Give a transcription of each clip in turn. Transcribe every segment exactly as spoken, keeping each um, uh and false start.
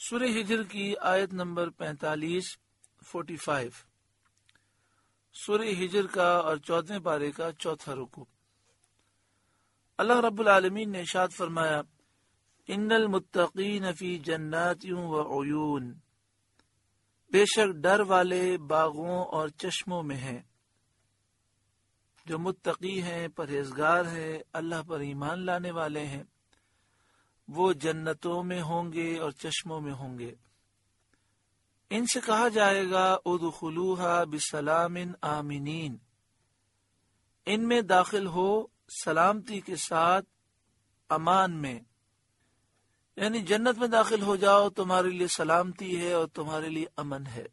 سورہ ہجر کی آیت نمبر پینتالیس فورٹی فائیو سورہ ہجر کا اور چودھویں پارے کا چوتھا رکوع۔ اللہ رب العالمین نے ارشاد فرمایا، ان المتقین فی جنات و عیون، بے شک ڈر والے باغوں اور چشموں میں ہیں۔ جو متقی ہیں، پرہیزگار ہیں، اللہ پر ایمان لانے والے ہیں، وہ جنتوں میں ہوں گے اور چشموں میں ہوں گے۔ ان سے کہا جائے گا ادخلوها بسلام آمنین، ان میں داخل ہو سلامتی کے ساتھ، امان میں، یعنی جنت میں داخل ہو جاؤ، تمہارے لیے سلامتی ہے اور تمہارے لیے امن ہے۔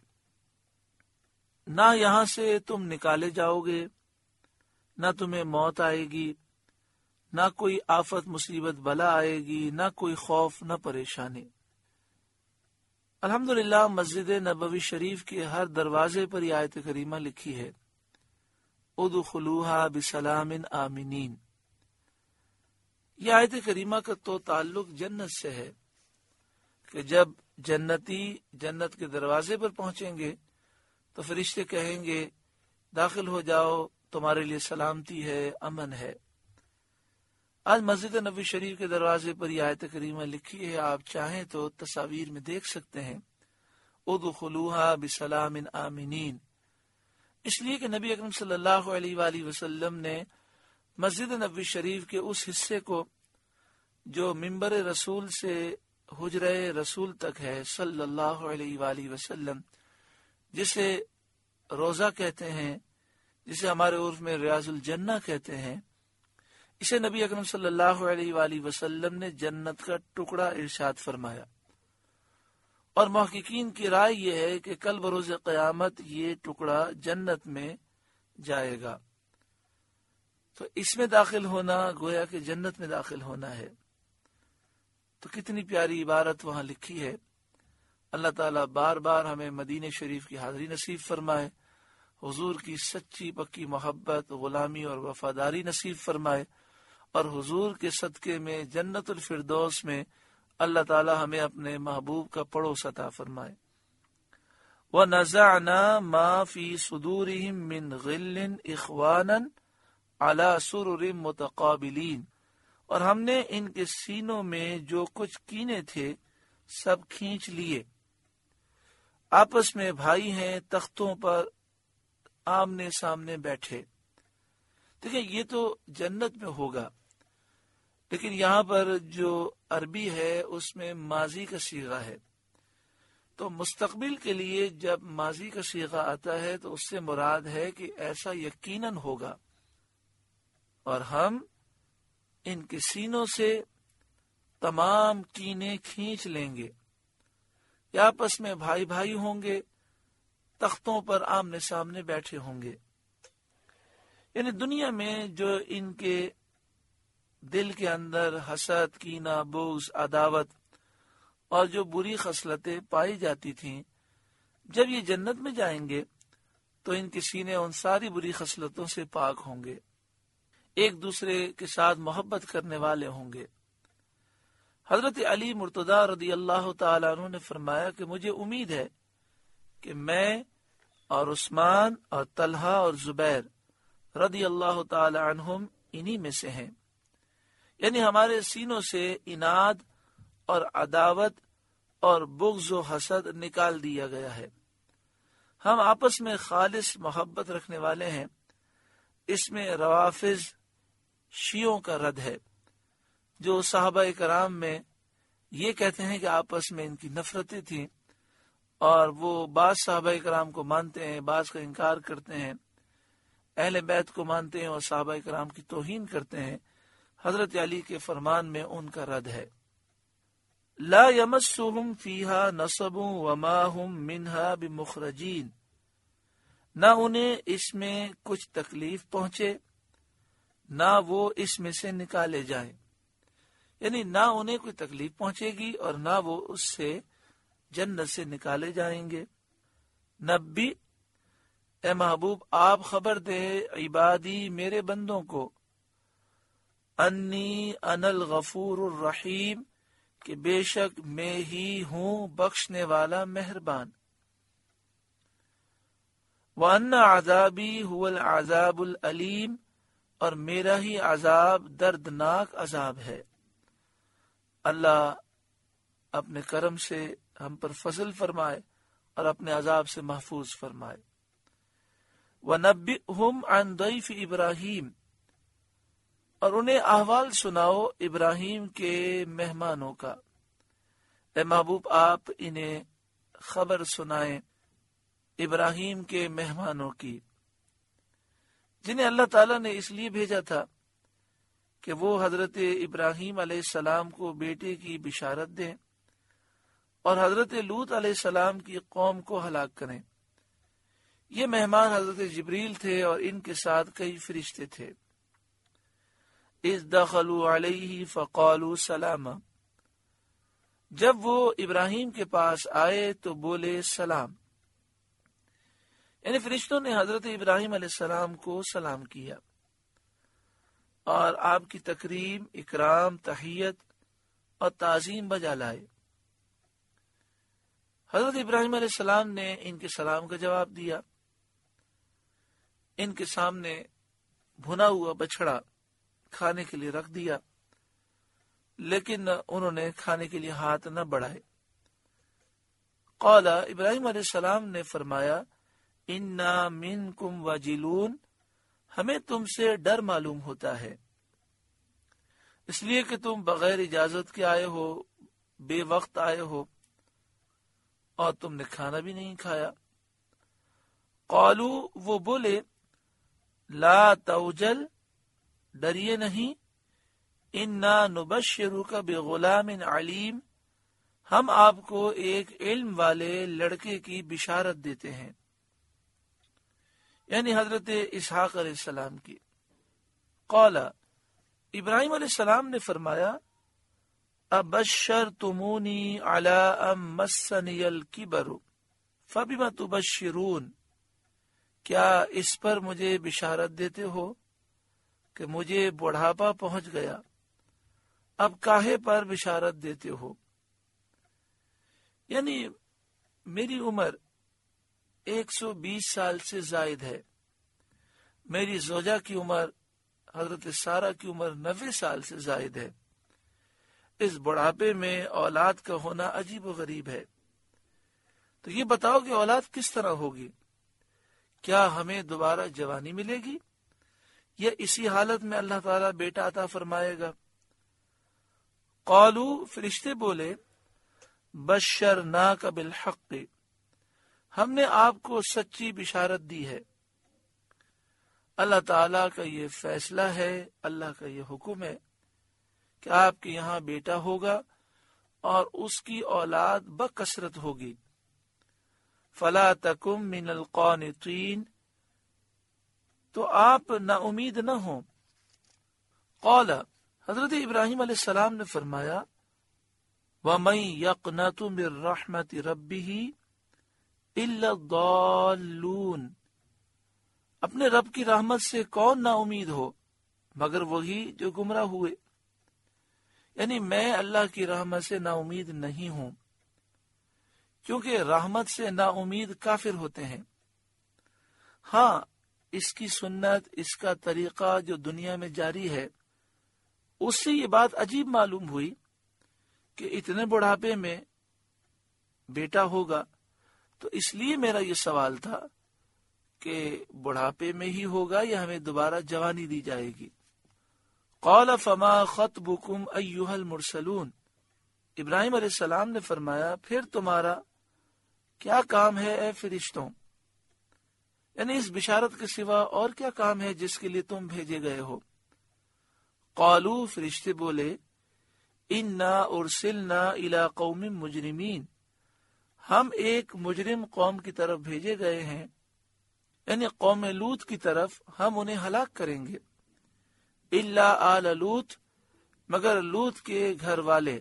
نہ یہاں سے تم نکالے جاؤ گے، نہ تمہیں موت آئے گی، نہ کوئی آفت مصیبت بلا آئے گی، نہ کوئی خوف، نہ پریشانی۔ الحمدللہ مسجد نبوی شریف کے ہر دروازے پر یہ آیت کریمہ لکھی ہے، ادخلوها بسلام آمنین۔ یہ آیت کریمہ کا تو تعلق جنت سے ہے کہ جب جنتی جنت کے دروازے پر پہنچیں گے تو فرشتے کہیں گے داخل ہو جاؤ، تمہارے لیے سلامتی ہے، امن ہے۔ آج مسجد نبوی شریف کے دروازے پر یہ آیت کریمہ لکھی ہے، آپ چاہیں تو تصاویر میں دیکھ سکتے ہیں، ادخلوها بسلام آمنین، اس لیے کہ نبی اکرم صلی اللہ علیہ وآلہ وسلم نے مسجد نبوی شریف کے اس حصے کو جو ممبر رسول سے حجرہ رسول تک ہے صلی اللہ علیہ وآلہ وسلم، جسے روضہ کہتے ہیں، جسے ہمارے عرف میں ریاض الجنہ کہتے ہیں، اسے نبی اکرم صلی اللہ علیہ وآلہ وسلم نے جنت کا ٹکڑا ارشاد فرمایا۔ اور محققین کی رائے یہ ہے کہ کل بروز قیامت یہ ٹکڑا جنت میں جائے گا، تو اس میں داخل ہونا گویا کہ جنت میں داخل ہونا ہے۔ تو کتنی پیاری عبارت وہاں لکھی ہے۔ اللہ تعالیٰ بار بار ہمیں مدینہ شریف کی حاضری نصیب فرمائے، حضور کی سچی پکی محبت، غلامی اور وفاداری نصیب فرمائے، اور حضور کے صدقے میں جنت الفردوس میں اللہ تعالی ہمیں اپنے محبوب کا پڑوس عطا فرمائے۔ وَنَزَعْنَا مَا فِي صُدُورِهِم مِّن غِلٍّ إِخْوَانًا عَلَى سُرُرٍ مُتَقَابِلِينَ، اور ہم نے ان کے سینوں میں جو کچھ کینے تھے سب کھینچ لیے، آپس میں بھائی ہیں، تختوں پر آمنے سامنے بیٹھے۔ دیکھیں یہ تو جنت میں ہوگا، لیکن یہاں پر جو عربی ہے اس میں ماضی کا صیغہ ہے، تو مستقبل کے لیے جب ماضی کا صیغہ آتا ہے تو اس سے مراد ہے کہ ایسا یقیناً ہوگا، اور ہم ان کے سینوں سے تمام کینے کھینچ لیں گے، یا آپس میں بھائی بھائی ہوں گے، تختوں پر آمنے سامنے بیٹھے ہوں گے۔ یعنی دنیا میں جو ان کے دل کے اندر حسد، کینہ، بغض، عداوت اور جو بری خصلتیں پائی جاتی تھیں، جب یہ جنت میں جائیں گے تو ان کے سینے ان ساری بری خصلتوں سے پاک ہوں گے، ایک دوسرے کے ساتھ محبت کرنے والے ہوں گے۔ حضرت علی مرتضیٰ رضی اللہ تعالیٰ عنہ نے فرمایا کہ مجھے امید ہے کہ میں اور عثمان اور طلحہ اور زبیر رضی اللہ تعالی عنہم انہی میں سے ہیں، یعنی ہمارے سینوں سے اناد اور عداوت اور بغض و حسد نکال دیا گیا ہے، ہم آپس میں خالص محبت رکھنے والے ہیں۔ اس میں روافض شیعوں کا رد ہے، جو صحابہ کرام میں یہ کہتے ہیں کہ آپس میں ان کی نفرتیں تھیں، اور وہ بعض صحابہ کرام کو مانتے ہیں، بعض کا انکار کرتے ہیں، اہل بیت کو مانتے ہیں اور صحابہ کرام کی توہین کرتے ہیں۔ حضرت علی کے فرمان میں ان کا رد ہے، لا یمسہم فیہا نصب وما ہم منہا بمخرجین، نہ انہیں اس میں کچھ تکلیف پہنچے، نہ وہ اس میں سے نکالے جائیں، یعنی نہ انہیں کوئی تکلیف پہنچے گی اور نہ وہ اس سے جنت سے نکالے جائیں گے۔ نبی، اے محبوب آپ خبر دے عبادی میرے بندوں کو، انی انا الغفور الرحیم، کہ بے شک میں ہی ہوں بخشنے والا مہربان۔ وَأَنَّ عَذَابِي هُوَ الْعَذَابُ الْأَلِيمُ، اور میرا ہی عذاب دردناک عذاب ہے۔ اللہ اپنے کرم سے ہم پر فضل فرمائے اور اپنے عذاب سے محفوظ فرمائے۔ وَنَبِّئْهُمْ عَنْ ضَيْفِ إِبْرَاهِيمَ، اور انہیں احوال سناؤ ابراہیم کے مہمانوں کا۔ اے محبوب آپ انہیں خبر سنائیں ابراہیم کے مہمانوں کی، جنہیں اللہ تعالیٰ نے اس لیے بھیجا تھا کہ وہ حضرت ابراہیم علیہ السلام کو بیٹے کی بشارت دیں اور حضرت لوط علیہ السلام کی قوم کو ہلاک کریں۔ یہ مہمان حضرت جبریل تھے اور ان کے ساتھ کئی فرشتے تھے۔ اذ دخلوا علیہ فقالوا سلاما، جب وہ ابراہیم کے پاس آئے تو بولے سلام، یعنی فرشتوں نے حضرت ابراہیم علیہ السلام کو سلام کیا اور آپ کی تکریم، اکرام، تحیت اور تعظیم بجا لائے۔ حضرت ابراہیم علیہ السلام نے ان کے سلام کا جواب دیا۔ ان کے سامنے بھنا ہوا بچڑا کھانے کے لیے رکھ دیا، لیکن انہوں نے کھانے کے لیے ہاتھ نہ بڑھائے۔ قال، ابراہیم علیہ السلام نے فرمایا، انا منکم وجلون، ہمیں تم سے ڈر معلوم ہوتا ہے، اس لیے کہ تم بغیر اجازت کے آئے ہو، بے وقت آئے ہو اور تم نے کھانا بھی نہیں کھایا۔ قالو، وہ بولے، لا توجل، ڈریے نہیں، انا نبشرک بغلام علیم، ہم آپ کو ایک علم والے لڑکے کی بشارت دیتے ہیں، یعنی حضرت اسحاق علیہ السلام کی۔ قال، ابراہیم علیہ السلام نے فرمایا، ابشرتمونی علی ام مسنی الکبر فبم تبشرون، کیا اس پر مجھے بشارت دیتے ہو کہ مجھے بڑھاپا پہنچ گیا، اب کاہے پر بشارت دیتے ہو؟ یعنی میری عمر ایک سو بیس سال سے زائد ہے، میری زوجہ کی عمر حضرت سارہ کی عمر نوے سال سے زائد ہے، اس بڑھاپے میں اولاد کا ہونا عجیب و غریب ہے، تو یہ بتاؤ کہ اولاد کس طرح ہوگی؟ کیا ہمیں دوبارہ جوانی ملے گی یا اسی حالت میں اللہ تعالیٰ بیٹا عطا فرمائے گا؟ قالو، فرشتے بولے، بشرناک بالحق، ہم نے آپ کو سچی بشارت دی ہے، اللہ تعالیٰ کا یہ فیصلہ ہے، اللہ کا یہ حکم ہے کہ آپ کے یہاں بیٹا ہوگا اور اس کی اولاد بکثرت ہوگی۔ فلا تکم من القانطین، تو آپ نا امید نہ ہوں۔ قال، حضرت ابراہیم علیہ السلام نے فرمایا، وَمَن يَقْنَطُ مِن رَحْمَةِ رَبِّهِ إِلَّا الضَّالُّونَ، اپنے رب کی رحمت سے کون نا امید ہو مگر وہی جو گمراہ ہوئے، یعنی میں اللہ کی رحمت سے نا امید نہیں ہوں، کیونکہ رحمت سے نا امید کافر ہوتے ہیں۔ ہاں، اس کی سنت، اس کا طریقہ جو دنیا میں جاری ہے، اس سے یہ بات عجیب معلوم ہوئی کہ اتنے بڑھاپے میں بیٹا ہوگا، تو اس لیے میرا یہ سوال تھا کہ بڑھاپے میں ہی ہوگا یا ہمیں دوبارہ جوانی دی جائے گی۔ قال فما خطبکم ایھا المرسلون، ابراہیم علیہ السلام نے فرمایا، پھر تمہارا کیا کام ہے اے فرشتوں، یعنی اس بشارت کے سوا اور کیا کام ہے جس کے لیے تم بھیجے گئے ہو؟ قالو، فرشتے بولے، انا ارسلنا الی قوم مجرمین، ہم ایک مجرم قوم کی طرف بھیجے گئے ہیں، یعنی قوم لوط کی طرف ہم انہیں ہلاک کریں گے۔ الا آل لوط، مگر لوط کے گھر والے،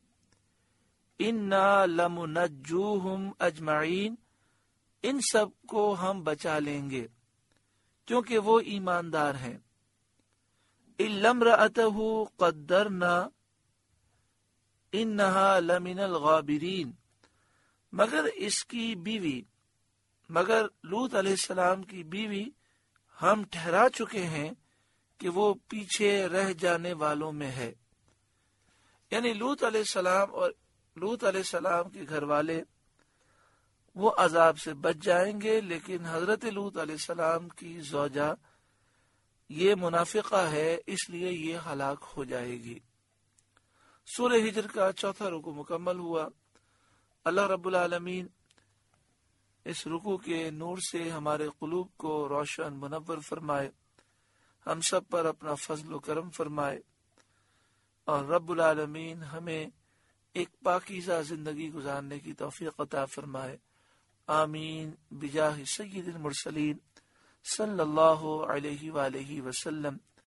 انا لمنجوہم اجمعین، ان سب کو ہم بچا لیں گے کیونکہ وہ ایماندار ہیں۔ الا امرأتہ قدرنا، انہا لمن الغابرین، مگر اس کی بیوی، مگر لوط علیہ السلام کی بیوی ہم ٹھہرا چکے ہیں کہ وہ پیچھے رہ جانے والوں میں ہے۔ یعنی لوط علیہ السلام اور لوط علیہ السلام کے گھر والے وہ عذاب سے بچ جائیں گے، لیکن حضرت لوط علیہ السلام کی زوجہ یہ منافقہ ہے، اس لیے یہ ہلاک ہو جائے گی۔ سورہ ہجر کا چوتھا رکوع مکمل ہوا۔ اللہ رب العالمین اس رکوع کے نور سے ہمارے قلوب کو روشن منور فرمائے، ہم سب پر اپنا فضل و کرم فرمائے، اور رب العالمین ہمیں ایک پاکیزہ زندگی گزارنے کی توفیق عطا فرمائے۔ آمین بجاہ سید المرسلین صلی اللہ علیہ وآلہ وسلم۔